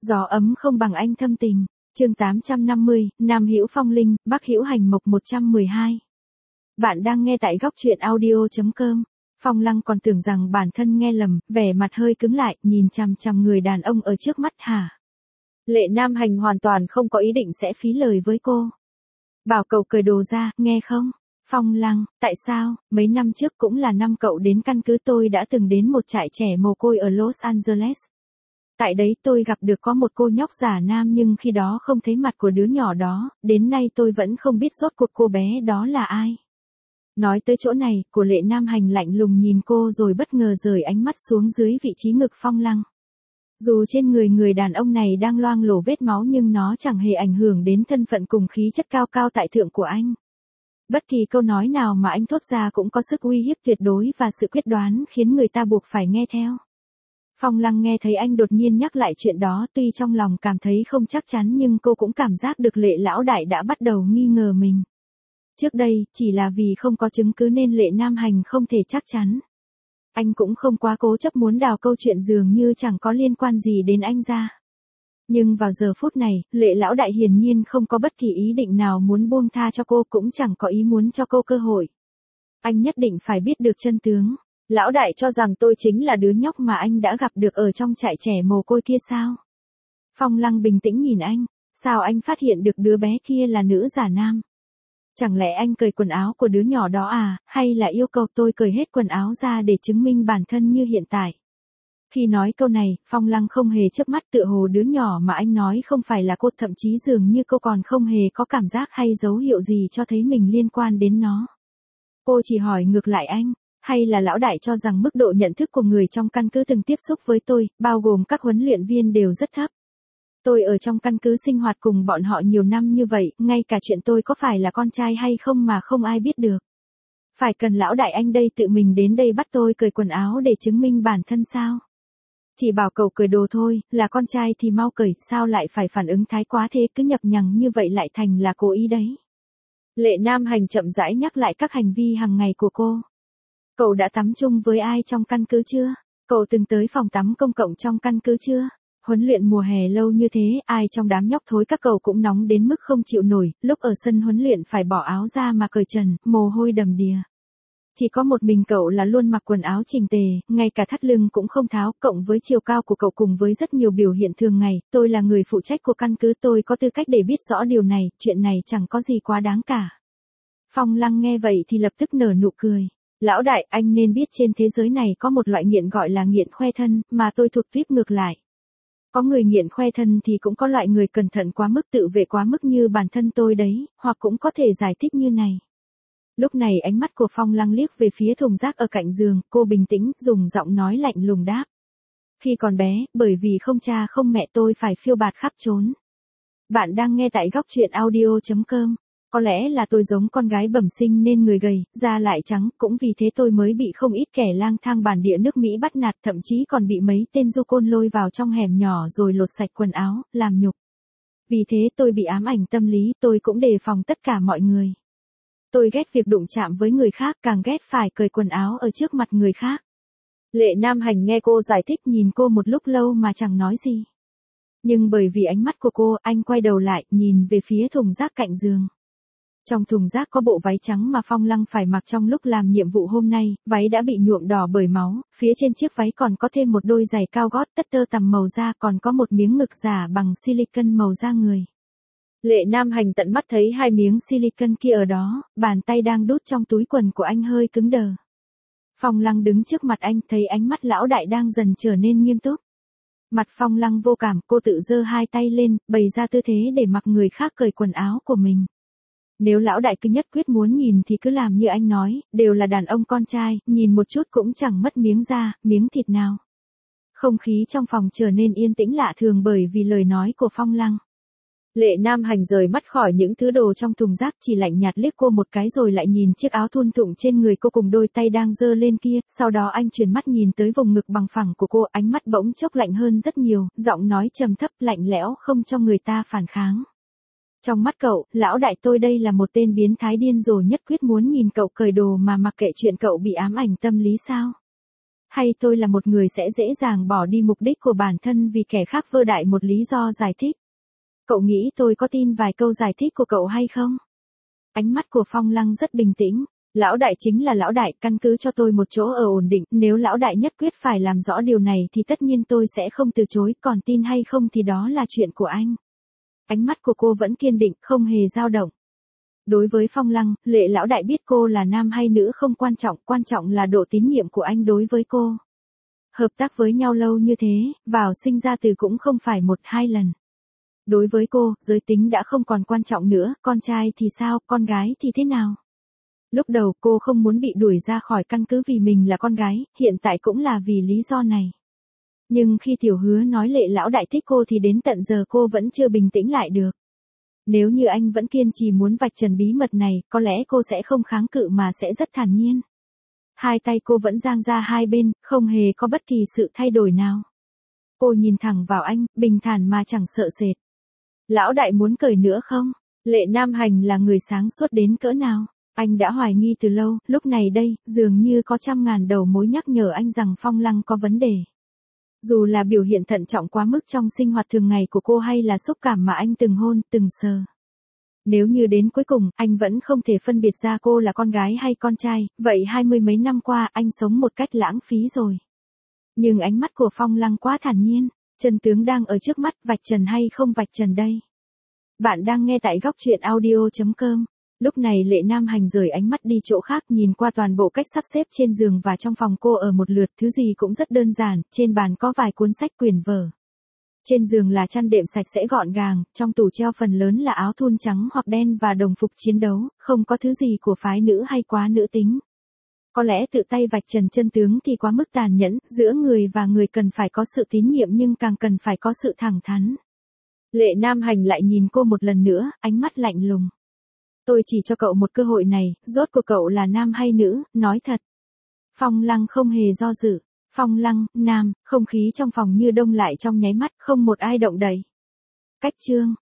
Gió ấm không bằng anh thâm tình. Chương 850, Nam hữu phong linh, Bắc hữu hành mộc 112. Bạn đang nghe tại góc truyện audio.com. Phong Lăng còn tưởng rằng bản thân nghe lầm, vẻ mặt hơi cứng lại, nhìn chằm chằm người đàn ông ở trước mắt hả. Lệ Nam Hành hoàn toàn không có ý định sẽ phí lời với cô. Bảo cậu cởi đồ ra, nghe không? Phong Lăng, tại sao? Mấy năm trước cũng là năm cậu đến căn cứ tôi đã từng đến một trại trẻ mồ côi ở Los Angeles. Tại đấy tôi gặp được có một cô nhóc giả nam nhưng khi đó không thấy mặt của đứa nhỏ đó, đến nay tôi vẫn không biết rốt cuộc cô bé đó là ai. Nói tới chỗ này, của Lệ Nam Hành lạnh lùng nhìn cô rồi bất ngờ rời ánh mắt xuống dưới vị trí ngực Phong Lăng. Dù trên người đàn ông này đang loang lổ vết máu nhưng nó chẳng hề ảnh hưởng đến thân phận cùng khí chất cao cao tại thượng của anh. Bất kỳ câu nói nào mà anh thốt ra cũng có sức uy hiếp tuyệt đối và sự quyết đoán khiến người ta buộc phải nghe theo. Phong Lăng nghe thấy anh đột nhiên nhắc lại chuyện đó, tuy trong lòng cảm thấy không chắc chắn nhưng cô cũng cảm giác được Lệ lão đại đã bắt đầu nghi ngờ mình. Trước đây, chỉ là vì không có chứng cứ nên Lệ Nam Hành không thể chắc chắn. Anh cũng không quá cố chấp muốn đào câu chuyện dường như chẳng có liên quan gì đến anh ra. Nhưng vào giờ phút này, Lệ lão đại hiển nhiên không có bất kỳ ý định nào muốn buông tha cho cô, cũng chẳng có ý muốn cho cô cơ hội. Anh nhất định phải biết được chân tướng. Lão đại cho rằng tôi chính là đứa nhóc mà anh đã gặp được ở trong trại trẻ mồ côi kia sao? Phong Lăng bình tĩnh nhìn anh. Sao anh phát hiện được đứa bé kia là nữ giả nam? Chẳng lẽ anh cởi quần áo của đứa nhỏ đó à, hay là yêu cầu tôi cởi hết quần áo ra để chứng minh bản thân như hiện tại? Khi nói câu này, Phong Lăng không hề chớp mắt, tựa hồ đứa nhỏ mà anh nói không phải là cô, thậm chí dường như cô còn không hề có cảm giác hay dấu hiệu gì cho thấy mình liên quan đến nó. Cô chỉ hỏi ngược lại anh. Hay là lão đại cho rằng mức độ nhận thức của người trong căn cứ từng tiếp xúc với tôi, bao gồm các huấn luyện viên đều rất thấp. Tôi ở trong căn cứ sinh hoạt cùng bọn họ nhiều năm như vậy, ngay cả chuyện tôi có phải là con trai hay không mà không ai biết được. Phải cần lão đại anh đây tự mình đến đây bắt tôi cởi quần áo để chứng minh bản thân sao? Chỉ bảo cậu cởi đồ thôi, là con trai thì mau cởi, sao lại phải phản ứng thái quá thế, cứ nhập nhằng như vậy lại thành là cố ý đấy. Lệ Nam Hành chậm rãi nhắc lại các hành vi hàng ngày của cô. Cậu đã tắm chung với ai trong căn cứ chưa? Cậu từng tới phòng tắm công cộng trong căn cứ chưa? Huấn luyện mùa hè lâu như thế, ai trong đám nhóc thối các cậu cũng nóng đến mức không chịu nổi, lúc ở sân huấn luyện phải bỏ áo ra mà cởi trần, mồ hôi đầm đìa. Chỉ có một mình cậu là luôn mặc quần áo chỉnh tề, ngay cả thắt lưng cũng không tháo, cộng với chiều cao của cậu cùng với rất nhiều biểu hiện thường ngày, tôi là người phụ trách của căn cứ, tôi có tư cách để biết rõ điều này, chuyện này chẳng có gì quá đáng cả. Phong Lăng nghe vậy thì lập tức nở nụ cười. Lão đại, anh nên biết trên thế giới này có một loại nghiện gọi là nghiện khoe thân, mà tôi thuộc tuyếp ngược lại. Có người nghiện khoe thân thì cũng có loại người cẩn thận quá mức, tự vệ quá mức như bản thân tôi đấy, hoặc cũng có thể giải thích như này. Lúc này ánh mắt của Phong Lăng liếc về phía thùng rác ở cạnh giường, cô bình tĩnh, dùng giọng nói lạnh lùng đáp. Khi còn bé, bởi vì không cha không mẹ tôi phải phiêu bạt khắp trốn. Bạn đang nghe tại góc truyện audio.com. Có lẽ là tôi giống con gái bẩm sinh nên người gầy, da lại trắng, cũng vì thế tôi mới bị không ít kẻ lang thang bản địa nước Mỹ bắt nạt, thậm chí còn bị mấy tên du côn lôi vào trong hẻm nhỏ rồi lột sạch quần áo, làm nhục. Vì thế tôi bị ám ảnh tâm lý, tôi cũng đề phòng tất cả mọi người. Tôi ghét việc đụng chạm với người khác, càng ghét phải cởi quần áo ở trước mặt người khác. Lệ Nam Hành nghe cô giải thích nhìn cô một lúc lâu mà chẳng nói gì. Nhưng bởi vì ánh mắt của cô, anh quay đầu lại, nhìn về phía thùng rác cạnh giường. Trong thùng rác có bộ váy trắng mà Phong Lăng phải mặc trong lúc làm nhiệm vụ hôm nay, váy đã bị nhuộm đỏ bởi máu, phía trên chiếc váy còn có thêm một đôi giày cao gót tất tơ tằm màu da, còn có một miếng ngực giả bằng silicon màu da người. Lệ Nam Hành tận mắt thấy hai miếng silicon kia ở đó, bàn tay đang đút trong túi quần của anh hơi cứng đờ. Phong Lăng đứng trước mặt anh, thấy ánh mắt lão đại đang dần trở nên nghiêm túc. Mặt Phong Lăng vô cảm, cô tự giơ hai tay lên, bày ra tư thế để mặc người khác cởi quần áo của mình. Nếu lão đại cứ nhất quyết muốn nhìn thì cứ làm như anh nói, đều là đàn ông con trai, nhìn một chút cũng chẳng mất miếng da, miếng thịt nào. Không khí trong phòng trở nên yên tĩnh lạ thường bởi vì lời nói của Phong Lăng. Lệ Nam Hành rời mắt khỏi những thứ đồ trong thùng rác, chỉ lạnh nhạt liếc cô một cái rồi lại nhìn chiếc áo thun thụng trên người cô cùng đôi tay đang giơ lên kia, sau đó anh chuyển mắt nhìn tới vùng ngực bằng phẳng của cô, ánh mắt bỗng chốc lạnh hơn rất nhiều, giọng nói trầm thấp lạnh lẽo không cho người ta phản kháng. Trong mắt cậu, lão đại tôi đây là một tên biến thái điên rồ nhất quyết muốn nhìn cậu cởi đồ mà mặc kệ chuyện cậu bị ám ảnh tâm lý sao? Hay tôi là một người sẽ dễ dàng bỏ đi mục đích của bản thân vì kẻ khác vơ đại một lý do giải thích? Cậu nghĩ tôi có tin vài câu giải thích của cậu hay không? Ánh mắt của Phong Lăng rất bình tĩnh. Lão đại chính là lão đại, căn cứ cho tôi một chỗ ở ổn định, nếu lão đại nhất quyết phải làm rõ điều này thì tất nhiên tôi sẽ không từ chối, còn tin hay không thì đó là chuyện của anh. Ánh mắt của cô vẫn kiên định, không hề dao động. Đối với Phong Lăng, Lệ lão đại biết cô là nam hay nữ không quan trọng là độ tín nhiệm của anh đối với cô. Hợp tác với nhau lâu như thế, vào sinh ra từ cũng không phải một hai lần. Đối với cô, giới tính đã không còn quan trọng nữa, con trai thì sao, con gái thì thế nào? Lúc đầu cô không muốn bị đuổi ra khỏi căn cứ vì mình là con gái, hiện tại cũng là vì lý do này. Nhưng khi Tiểu Hứa nói Lệ lão đại thích cô thì đến tận giờ cô vẫn chưa bình tĩnh lại được. Nếu như anh vẫn kiên trì muốn vạch trần bí mật này, có lẽ cô sẽ không kháng cự mà sẽ rất thản nhiên. Hai tay cô vẫn dang ra hai bên, không hề có bất kỳ sự thay đổi nào. Cô nhìn thẳng vào anh, bình thản mà chẳng sợ sệt. Lão đại muốn cười nữa không? Lệ Nam Hành là người sáng suốt đến cỡ nào? Anh đã hoài nghi từ lâu, lúc này đây, dường như có trăm ngàn đầu mối nhắc nhở anh rằng Phong Lăng có vấn đề. Dù là biểu hiện thận trọng quá mức trong sinh hoạt thường ngày của cô hay là xúc cảm mà anh từng hôn, từng sờ. Nếu như đến cuối cùng, anh vẫn không thể phân biệt ra cô là con gái hay con trai, vậy 20 mấy năm qua anh sống một cách lãng phí rồi. Nhưng ánh mắt của Phong Lăng quá thản nhiên, chân tướng đang ở trước mắt, vạch trần hay không vạch trần đây. Bạn đang nghe tại góc truyện audio.com. Lúc này Lệ Nam Hành rời ánh mắt đi chỗ khác, nhìn qua toàn bộ cách sắp xếp trên giường và trong phòng cô ở một lượt, thứ gì cũng rất đơn giản, trên bàn có vài cuốn sách quyển vở. Trên giường là chăn đệm sạch sẽ gọn gàng, trong tủ treo phần lớn là áo thun trắng hoặc đen và đồng phục chiến đấu, không có thứ gì của phái nữ hay quá nữ tính. Có lẽ tự tay vạch trần chân tướng thì quá mức tàn nhẫn, giữa người và người cần phải có sự tín nhiệm nhưng càng cần phải có sự thẳng thắn. Lệ Nam Hành lại nhìn cô một lần nữa, ánh mắt lạnh lùng. Tôi chỉ cho cậu một cơ hội này, rốt cuộc cậu là nam hay nữ, nói thật. Phong Lăng không hề do dự. Phong Lăng, nam, không khí trong phòng như đông lại trong nháy mắt, không một ai động đậy. Cách chương.